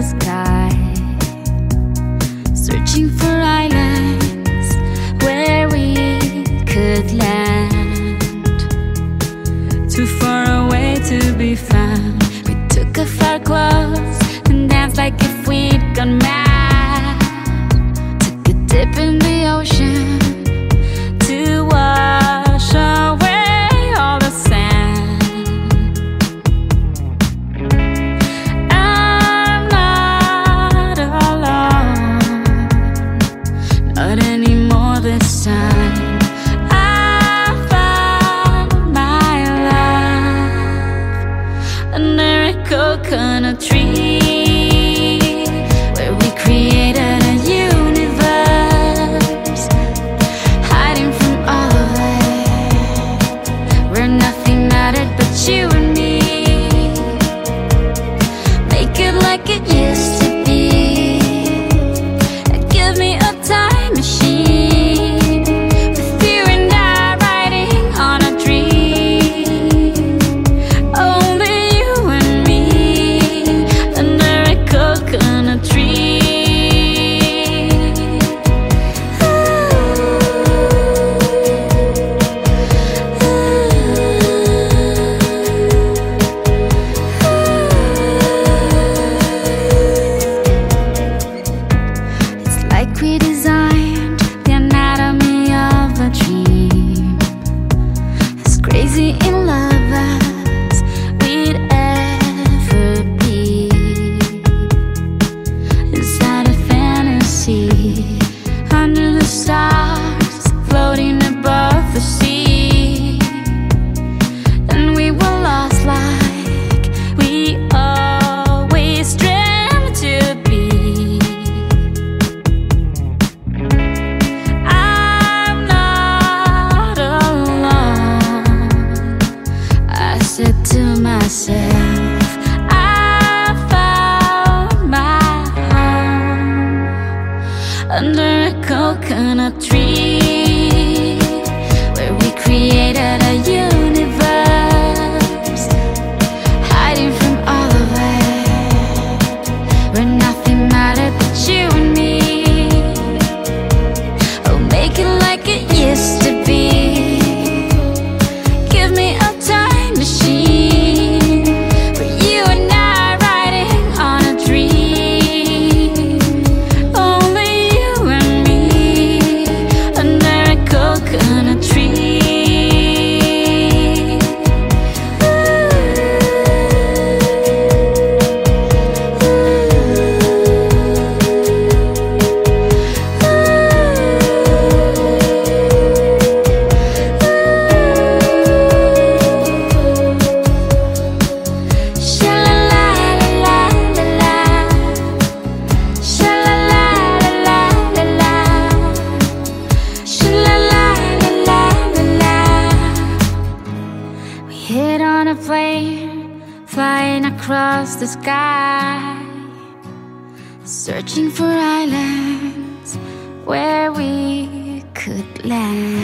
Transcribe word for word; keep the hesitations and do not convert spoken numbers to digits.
sky, searching for islands where we could land. Too far away to be found. We took off our clothes and danced like if we'd gone mad. Took a dip in the ocean to wash away all the sand. I'm not alone, not anymore this time. I found my love under a coconut tree, where we created a universe, hiding from all of it, where nothing mattered but you and me. Make it like it used to be. Give me a time machine, with you and I riding on a dream. Only you and me under a coconut tree. It's like we designed the anatomy of a dream, as crazy in love as we'd ever be. Inside a fantasy, under the stars, floating above the sea. And we were lost like we always dreamt to be. I'm not alone, I said to myself. I found my home under a coconut tree, where we created a universe, hiding from all of it, where nothing mattered but you and me. Oh, make it like it used to be. Give me a time machine, for you and I riding on a dream. Only you and me under a coconut tree. We hit on a plane, flying across the sky, searching for islands where we could land.